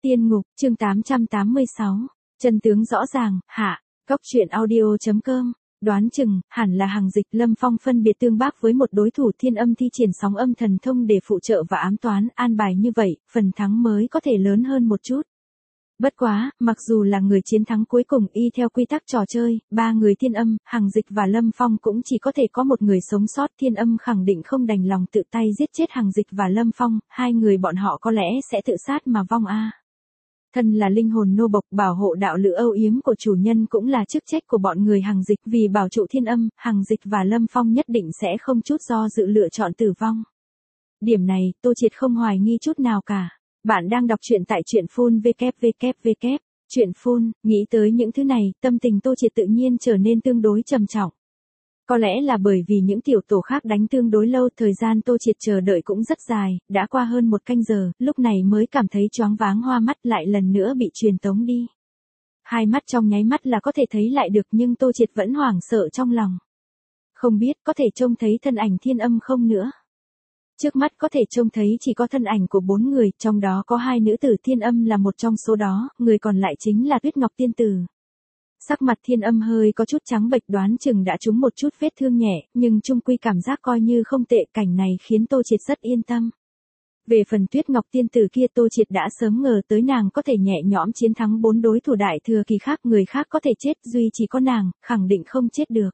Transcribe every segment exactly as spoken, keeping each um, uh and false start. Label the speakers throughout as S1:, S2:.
S1: Tiên ngục, chương tám trăm tám mươi sáu. Chân tướng rõ ràng, hạ. Cóc truyện audio.com. Đoán chừng, hẳn là Hằng Dịch. Lâm Phong phân biệt tương bác với một đối thủ thiên âm thi triển sóng âm thần thông để phụ trợ và ám toán, an bài như vậy, phần thắng mới có thể lớn hơn một chút. Bất quá, mặc dù là người chiến thắng cuối cùng y theo quy tắc trò chơi, ba người thiên âm, Hằng Dịch và Lâm Phong cũng chỉ có thể có một người sống sót. Thiên âm khẳng định không đành lòng tự tay giết chết Hằng Dịch và Lâm Phong, hai người bọn họ có lẽ sẽ tự sát mà vong a. Thân là linh hồn nô bộc bảo hộ đạo lữ âu yếm của chủ nhân cũng là chức trách của bọn người Hằng Dịch, vì bảo trụ thiên âm, Hằng Dịch và Lâm Phong nhất định sẽ không chút do dự lựa chọn tử vong. Điểm này, Tô Triệt không hoài nghi chút nào cả. Bạn đang đọc truyện tại truyện phun vê kép vê kép vê kép. Truyện phun, nghĩ tới những thứ này, tâm tình Tô Triệt tự nhiên trở nên tương đối trầm trọng. Có lẽ là bởi vì những tiểu tổ khác đánh tương đối lâu, thời gian Tô Triệt chờ đợi cũng rất dài, đã qua hơn một canh giờ, lúc này mới cảm thấy choáng váng hoa mắt, lại lần nữa bị truyền tống đi. Hai mắt trong nháy mắt là có thể thấy lại được, nhưng Tô Triệt vẫn hoảng sợ trong lòng. Không biết có thể trông thấy thân ảnh thiên âm không nữa. Trước mắt có thể trông thấy chỉ có thân ảnh của bốn người, trong đó có hai nữ tử. Thiên âm là một trong số đó, người còn lại chính là Tuyết Ngọc Tiên Tử. Sắc mặt thiên âm hơi có chút trắng bệch, đoán chừng đã trúng một chút vết thương nhẹ, nhưng chung quy cảm giác coi như không tệ. Cảnh này khiến Tô Triệt rất yên tâm. Về phần Tuyết Ngọc Tiên Tử kia, Tô Triệt đã sớm ngờ tới nàng có thể nhẹ nhõm chiến thắng bốn đối thủ đại thừa kỳ khác, người khác có thể chết, duy chỉ có nàng, khẳng định không chết được.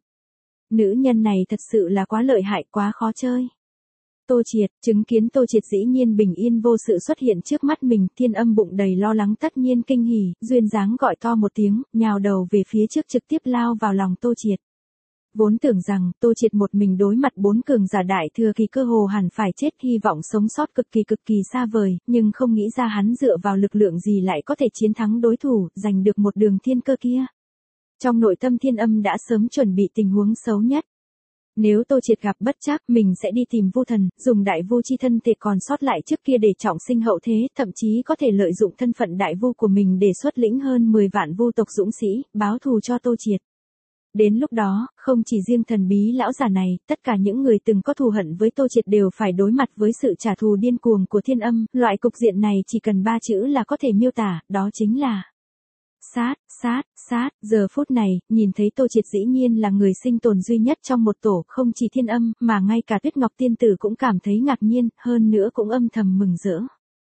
S1: Nữ nhân này thật sự là quá lợi hại, quá khó chơi. Tô Triệt, chứng kiến Tô Triệt dĩ nhiên bình yên vô sự xuất hiện trước mắt mình, thiên âm bụng đầy lo lắng tất nhiên kinh hỉ, duyên dáng gọi to một tiếng, nhào đầu về phía trước trực tiếp lao vào lòng Tô Triệt. Vốn tưởng rằng, Tô Triệt một mình đối mặt bốn cường giả đại thừa kỳ cơ hồ hẳn phải chết, hy vọng sống sót cực kỳ cực kỳ xa vời, nhưng không nghĩ ra hắn dựa vào lực lượng gì lại có thể chiến thắng đối thủ, giành được một đường thiên cơ kia. Trong nội tâm thiên âm đã sớm chuẩn bị tình huống xấu nhất. Nếu Tô Triệt gặp bất trắc, mình sẽ đi tìm Vu Thần, dùng đại vu chi thân thể còn sót lại trước kia để trọng sinh hậu thế, thậm chí có thể lợi dụng thân phận đại vu của mình để xuất lĩnh hơn mười vạn vu tộc dũng sĩ, báo thù cho Tô Triệt. Đến lúc đó, không chỉ riêng thần bí lão già này, tất cả những người từng có thù hận với Tô Triệt đều phải đối mặt với sự trả thù điên cuồng của thiên âm. Loại cục diện này chỉ cần ba chữ là có thể miêu tả, đó chính là sát, sát, sát. Giờ phút này, nhìn thấy Tô Triệt dĩ nhiên là người sinh tồn duy nhất trong một tổ, không chỉ thiên âm, mà ngay cả Tuyết Ngọc Tiên Tử cũng cảm thấy ngạc nhiên, hơn nữa cũng âm thầm mừng rỡ.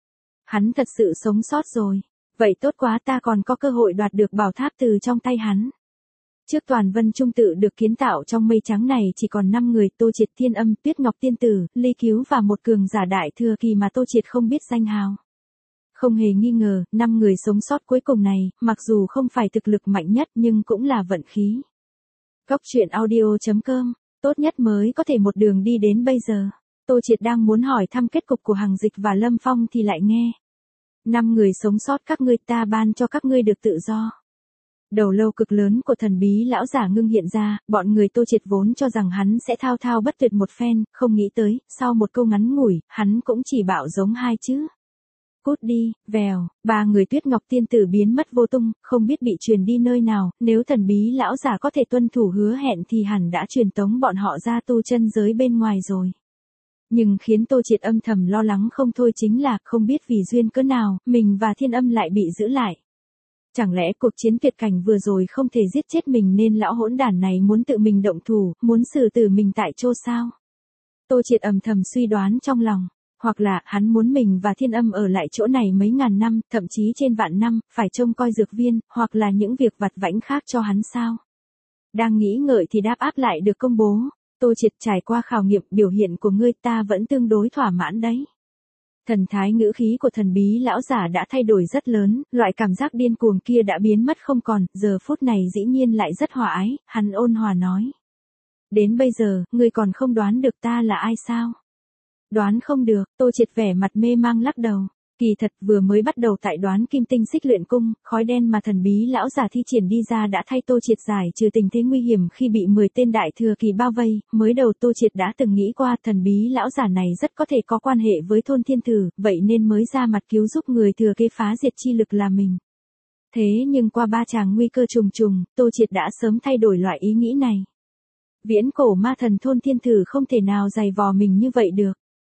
S1: Hắn thật sự sống sót rồi. Vậy tốt quá, ta còn có cơ hội đoạt được bảo tháp từ trong tay hắn. Trước toàn vân trung tự được kiến tạo trong mây trắng này chỉ còn năm người, Tô Triệt, thiên âm, Tuyết Ngọc Tiên Tử, Ly Cứu và một cường giả đại thừa kỳ mà Tô Triệt không biết danh hào. Không hề nghi ngờ, năm người sống sót cuối cùng này, mặc dù không phải thực lực mạnh nhất nhưng cũng là vận khí. Cóc truyện audio.com, tốt nhất mới có thể một đường đi đến bây giờ. Tô Triệt đang muốn hỏi thăm kết cục của Hằng Dịch và Lâm Phong thì lại nghe. Năm người sống sót các ngươi, ta ban cho các ngươi được tự do. Đầu lâu cực lớn của thần bí lão giả ngưng hiện ra, bọn người Tô Triệt vốn cho rằng hắn sẽ thao thao bất tuyệt một phen, không nghĩ tới, sau một câu ngắn ngủi, hắn cũng chỉ bảo giống hai chữ. Cút đi, vèo, ba người Tuyết Ngọc Tiên Tử biến mất vô tung, không biết bị truyền đi nơi nào, nếu thần bí lão giả có thể tuân thủ hứa hẹn thì hẳn đã truyền tống bọn họ ra tu chân giới bên ngoài rồi. Nhưng khiến Tô Triệt âm thầm lo lắng không thôi chính là, không biết vì duyên cớ nào, mình và thiên âm lại bị giữ lại. Chẳng lẽ cuộc chiến tuyệt cảnh vừa rồi không thể giết chết mình nên lão hỗn đản này muốn tự mình động thủ, muốn xử tử mình tại chỗ sao? Tô Triệt âm thầm suy đoán trong lòng. Hoặc là, hắn muốn mình và thiên âm ở lại chỗ này mấy ngàn năm, thậm chí trên vạn năm, phải trông coi dược viên, hoặc là những việc vặt vãnh khác cho hắn sao? Đang nghĩ ngợi thì đáp áp lại được công bố. Tô Triệt, trải qua khảo nghiệm, biểu hiện của ngươi ta vẫn tương đối thỏa mãn đấy. Thần thái ngữ khí của thần bí lão giả đã thay đổi rất lớn, loại cảm giác điên cuồng kia đã biến mất không còn, giờ phút này dĩ nhiên lại rất hòa ái, hắn ôn hòa nói. Đến bây giờ, ngươi còn không đoán được ta là ai sao? Đoán không được, Tô Triệt vẻ mặt mê mang lắc đầu. Kỳ thật vừa mới bắt đầu tại Đoán Kim Tinh Xích Luyện Cung, khói đen mà thần bí lão giả thi triển đi ra đã thay Tô Triệt giải trừ tình thế nguy hiểm khi bị mười tên đại thừa kỳ bao vây. Mới đầu Tô Triệt đã từng nghĩ qua thần bí lão giả này rất có thể có quan hệ với thôn thiên tử, vậy nên mới ra mặt cứu giúp người thừa kế phá diệt chi lực là mình. Thế nhưng qua ba tràng nguy cơ trùng trùng, Tô Triệt đã sớm thay đổi loại ý nghĩ này. Viễn cổ ma thần thôn thiên tử không thể nào giày vò mình như vậy được.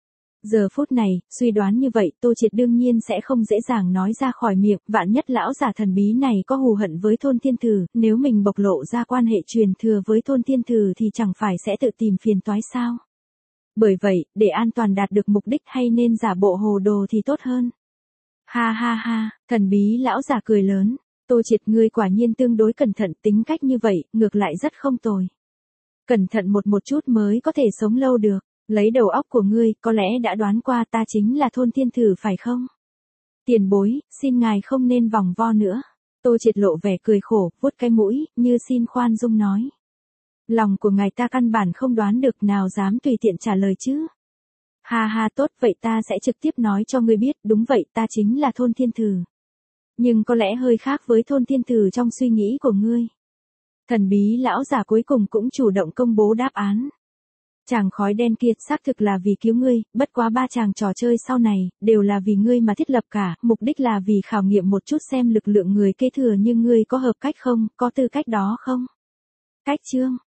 S1: Giờ phút này, suy đoán như vậy Tô Triệt đương nhiên sẽ không dễ dàng nói ra khỏi miệng, vạn nhất lão giả thần bí này có hù hận với Thôn Thiên Thử, nếu mình bộc lộ ra quan hệ truyền thừa với Thôn Thiên Thử thì chẳng phải sẽ tự tìm phiền toái sao. Bởi vậy, để an toàn đạt được mục đích hay nên giả bộ hồ đồ thì tốt hơn. Ha ha ha, thần bí lão giả cười lớn, Tô Triệt ngươi quả nhiên tương đối cẩn thận, tính cách như vậy, ngược lại rất không tồi. Cẩn thận một một chút mới có thể sống lâu được, lấy đầu óc của ngươi, có lẽ đã đoán qua ta chính là Thôn Thiên Thử phải không? Tiền bối, xin ngài không nên vòng vo nữa. Tô Triệt lộ vẻ cười khổ, vuốt cái mũi, như xin khoan dung nói. Lòng của ngài ta căn bản không đoán được, nào dám tùy tiện trả lời chứ. Ha ha, tốt, vậy ta sẽ trực tiếp nói cho ngươi biết, đúng vậy, ta chính là Thôn Thiên Thử. Nhưng có lẽ hơi khác với Thôn Thiên Thử trong suy nghĩ của ngươi. Thần bí lão giả cuối cùng cũng chủ động công bố đáp án. Chàng khói đen kia xác thực là vì cứu ngươi, bất quá ba chàng trò chơi sau này, đều là vì ngươi mà thiết lập cả, mục đích là vì khảo nghiệm một chút xem lực lượng người kế thừa như ngươi có hợp cách không, có tư cách đó không. Cách chương